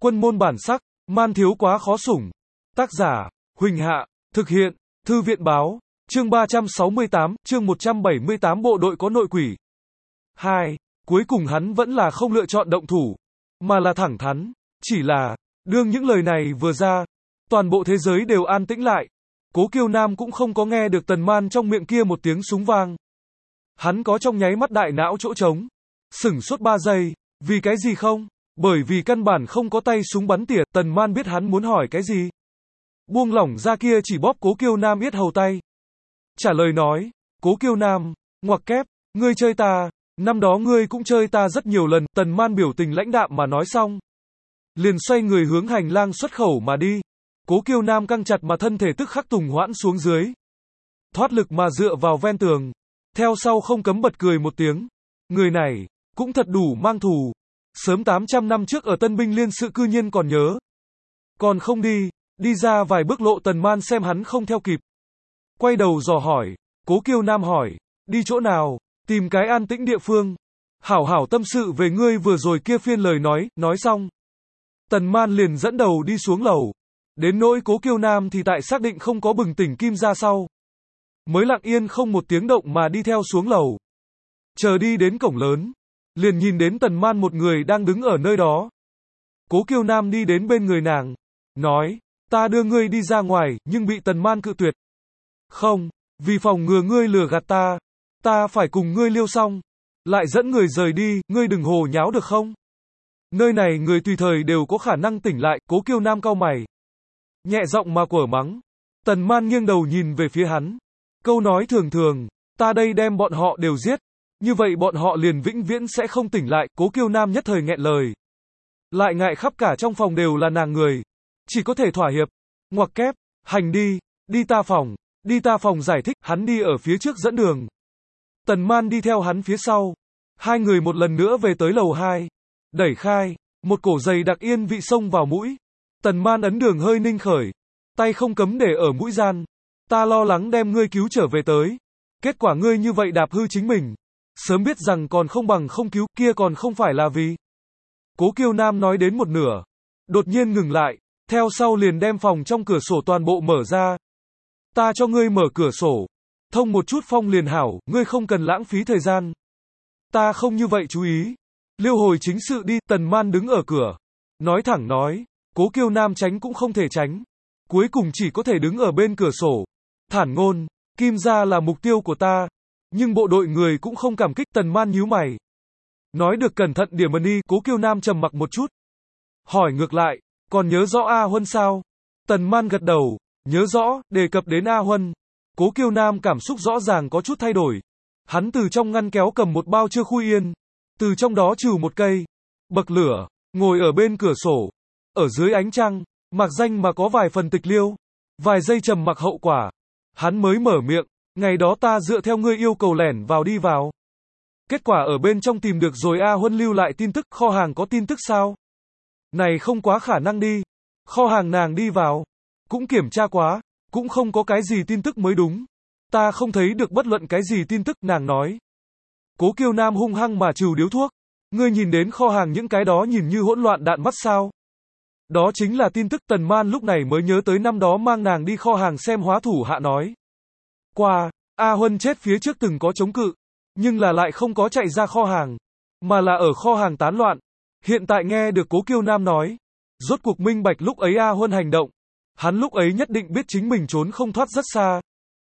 Quân môn bản sắc, man thiếu quá khó sủng. Tác giả, Huỳnh Hạ, thực hiện, Thư viện báo, chương 368, chương 178 bộ đội có nội quỷ. 2. Cuối cùng hắn vẫn là không lựa chọn động thủ, mà là thẳng thắn. Chỉ là, đương những lời này vừa ra, toàn bộ thế giới đều an tĩnh lại. Cố Kiêu Nam cũng không có nghe được Tần Man trong miệng kia một tiếng súng vang. Hắn có trong nháy mắt đại não chỗ trống. Sửng sốt 3 giây, vì cái gì không? Bởi vì căn bản không có tay súng bắn tỉa, Tần Man biết hắn muốn hỏi cái gì. Buông lỏng ra kia chỉ bóp Cố Kiêu Nam yết hầu tay. Trả lời nói, Cố Kiêu Nam, ngoặc kép, ngươi chơi ta, năm đó ngươi cũng chơi ta rất nhiều lần, Tần Man biểu tình lãnh đạm mà nói xong. Liền xoay người hướng hành lang xuất khẩu mà đi. Cố Kiêu Nam căng chặt mà thân thể tức khắc tùng hoãn xuống dưới. Thoát lực mà dựa vào ven tường. Theo sau không cấm bật cười một tiếng. Người này, cũng thật đủ mang thù. Sớm 800 năm trước ở Tân binh liên sự cư nhiên còn nhớ. Còn không đi, đi ra vài bước lộ Tần Man xem hắn không theo kịp. Quay đầu dò hỏi, Cố Kiêu Nam hỏi, đi chỗ nào, tìm cái an tĩnh địa phương. Hảo hảo tâm sự về ngươi vừa rồi kia phiên lời nói xong. Tần Man liền dẫn đầu đi xuống lầu. Đến nỗi Cố Kiêu Nam thì tại xác định không có bừng tỉnh kim ra sau. Mới lặng yên không một tiếng động mà đi theo xuống lầu. Chờ đi đến cổng lớn. Liền nhìn đến Tần Man một người đang đứng ở nơi đó. Cố Kiêu Nam đi đến bên người nàng. Nói, ta đưa ngươi đi ra ngoài, nhưng bị Tần Man cự tuyệt. Không, vì phòng ngừa ngươi lừa gạt ta phải cùng ngươi liêu xong. Lại dẫn người rời đi, ngươi đừng hồ nháo được không? Nơi này người tùy thời đều có khả năng tỉnh lại, Cố Kiêu Nam cau mày. Nhẹ giọng mà quở mắng. Tần Man nghiêng đầu nhìn về phía hắn. Câu nói thường, ta đây đem bọn họ đều giết. Như vậy bọn họ liền vĩnh viễn sẽ không tỉnh lại, Cố Kiêu Nam nhất thời nghẹn lời. Lại ngại khắp cả trong phòng đều là nàng người. Chỉ có thể thỏa hiệp. Ngoặc kép, hành đi ta phòng giải thích, hắn đi ở phía trước dẫn đường. Tần Man đi theo hắn phía sau. Hai người một lần nữa về tới lầu 2. Đẩy khai, một cổ dày đặc yên vị xông vào mũi. Tần Man ấn đường hơi ninh khởi. Tay không cấm để ở mũi gian. Ta lo lắng đem ngươi cứu trở về tới. Kết quả ngươi như vậy đạp hư chính mình. Sớm biết rằng còn không bằng không cứu, kia còn không phải là vì. Cố Kiêu Nam nói đến một nửa. Đột nhiên ngừng lại, theo sau liền đem phòng trong cửa sổ toàn bộ mở ra. Ta cho ngươi mở cửa sổ. Thông một chút phong liền hảo, ngươi không cần lãng phí thời gian. Ta không như vậy chú ý. Liêu hồi chính sự đi, Tần Man đứng ở cửa. Nói thẳng nói, Cố Kiêu Nam tránh cũng không thể tránh. Cuối cùng chỉ có thể đứng ở bên cửa sổ. Thản ngôn, Kim gia là mục tiêu của ta. Nhưng bộ đội người cũng không cảm kích, Tần Man nhíu mày. Nói được cẩn thận điểm đi, Cố Kiêu Nam trầm mặc một chút. Hỏi ngược lại, còn nhớ rõ A Huân sao? Tần Man gật đầu, nhớ rõ, đề cập đến A Huân. Cố Kiêu Nam cảm xúc rõ ràng có chút thay đổi. Hắn từ trong ngăn kéo cầm một bao chưa khui yên. Từ trong đó trừ một cây. Bậc lửa, ngồi ở bên cửa sổ. Ở dưới ánh trăng, mặc danh mà có vài phần tịch liêu. Vài giây trầm mặc hậu quả. Hắn mới mở miệng, ngày đó ta dựa theo ngươi yêu cầu lẻn vào đi vào. Kết quả ở bên trong tìm được rồi A Huân lưu lại tin tức, kho hàng có tin tức sao? Này không quá khả năng đi. Kho hàng nàng đi vào. Cũng kiểm tra quá, cũng không có cái gì tin tức mới đúng. Ta không thấy được bất luận cái gì tin tức, nàng nói. Cố Kiêu Nam hung hăng mà trừ điếu thuốc. Ngươi nhìn đến kho hàng những cái đó nhìn như hỗn loạn đạn mắt sao? Đó chính là tin tức. Tần Man lúc này mới nhớ tới năm đó mang nàng đi kho hàng xem hóa thủ hạ nói. Qua, A Huân chết phía trước từng có chống cự, nhưng là lại không có chạy ra kho hàng, mà là ở kho hàng tán loạn. Hiện tại nghe được Cố Kiêu Nam nói, rốt cuộc minh bạch lúc ấy A Huân hành động. Hắn lúc ấy nhất định biết chính mình trốn không thoát rất xa.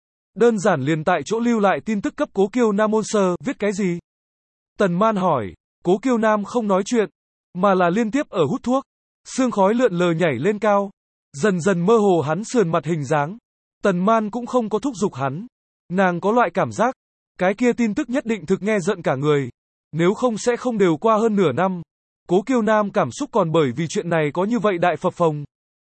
Đơn giản liền tại chỗ lưu lại tin tức cấp Cố Kiêu Nam ôn sơ, viết cái gì? Tần Man hỏi, Cố Kiêu Nam không nói chuyện, mà là liên tiếp ở hút thuốc. Sương khói lượn lờ nhảy lên cao, dần dần mơ hồ hắn sườn mặt hình dáng. Tần Man cũng không có thúc giục hắn. Nàng có loại cảm giác, cái kia tin tức nhất định thực nghe giận cả người. Nếu không sẽ không đều qua hơn nửa năm. Cố Kiêu Nam cảm xúc còn bởi vì chuyện này có như vậy đại phập phồng.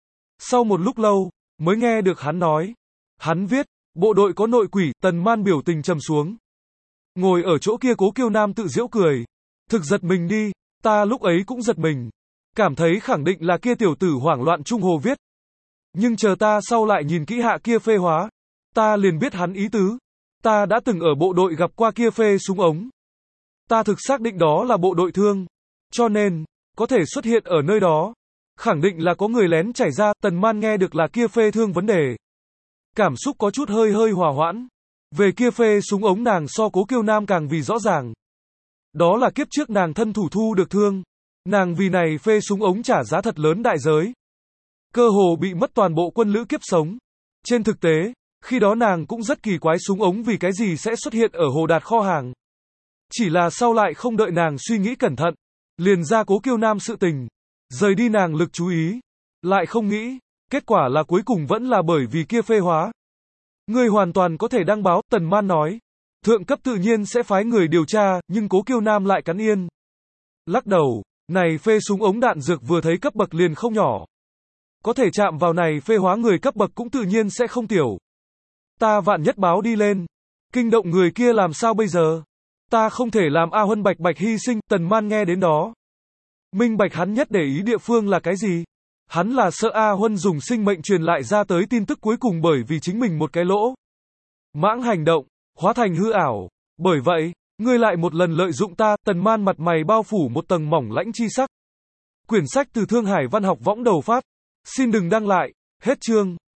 Sau một lúc lâu, mới nghe được hắn nói. Hắn viết, bộ đội có nội quỷ, Tần Man biểu tình trầm xuống. Ngồi ở chỗ kia Cố Kiêu Nam tự giễu cười. Thực giật mình đi, ta lúc ấy cũng giật mình. Cảm thấy khẳng định là kia tiểu tử hoảng loạn trung hồ viết. Nhưng chờ ta sau lại nhìn kỹ hạ kia phê hóa. Ta liền biết hắn ý tứ. Ta đã từng ở bộ đội gặp qua kia phê súng ống. Ta thực xác định đó là bộ đội thương. Cho nên, có thể xuất hiện ở nơi đó. Khẳng định là có người lén chảy ra, Tần Man nghe được là kia phê thương vấn đề. Cảm xúc có chút hơi hơi hòa hoãn. Về kia phê súng ống nàng so Cố Kiêu Nam càng vì rõ ràng. Đó là kiếp trước nàng thân thủ thu được thương. Nàng vì này phê súng ống trả giá thật lớn đại giới. Cơ hồ bị mất toàn bộ quân lữ kiếp sống. Trên thực tế, khi đó nàng cũng rất kỳ quái súng ống vì cái gì sẽ xuất hiện ở Hồ Đạt kho hàng. Chỉ là sau lại không đợi nàng suy nghĩ cẩn thận, liền ra Cố Kiêu Nam sự tình, rời đi nàng lực chú ý, lại không nghĩ, kết quả là cuối cùng vẫn là bởi vì kia phê hóa. Người hoàn toàn có thể đăng báo, Tần Man nói. Thượng cấp tự nhiên sẽ phái người điều tra, nhưng Cố Kiêu Nam lại cắn yên. Lắc đầu, này phê súng ống đạn dược vừa thấy cấp bậc liền không nhỏ. Có thể chạm vào này phê hóa người cấp bậc cũng tự nhiên sẽ không tiểu. Ta vạn nhất báo đi lên, kinh động người kia làm sao bây giờ? Ta không thể làm A Huân bạch bạch hy sinh, Tần Man nghe đến đó. Minh bạch hắn nhất để ý địa phương là cái gì? Hắn là sợ A Huân dùng sinh mệnh truyền lại ra tới tin tức cuối cùng bởi vì chính mình một cái lỗ mãng hành động, hóa thành hư ảo. Bởi vậy, ngươi lại một lần lợi dụng ta, Tần Man mặt mày bao phủ một tầng mỏng lãnh chi sắc. Quyển sách từ Thương Hải Văn học võng đầu phát. Xin đừng đăng lại. Hết chương.